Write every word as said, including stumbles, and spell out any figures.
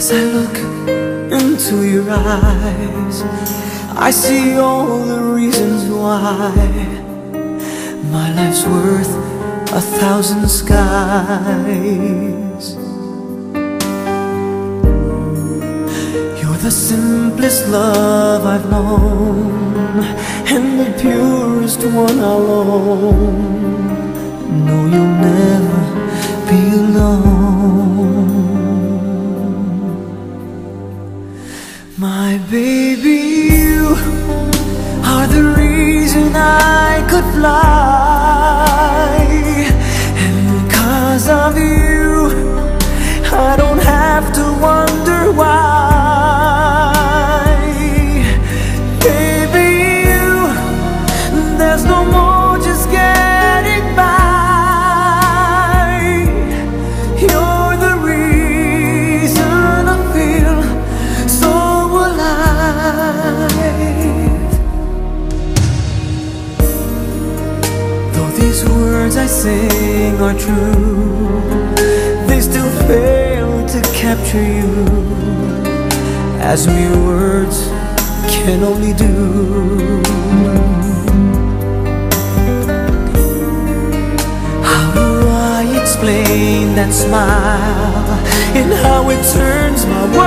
As I look into your eyes, I see all the reasons why my life's worth a thousand skies. You're the simplest love I've known, and the purest one I'll own. No, you'll never be alone. My baby, you are the reason I could fly, and because of you, I don't have to wonder why. Baby, you, there's no more just getting by. You're the reason I feel so alive. Though these words I sing are true, they still fail to capture you, as mere words can only do. How do I explain that smile and how it turns my world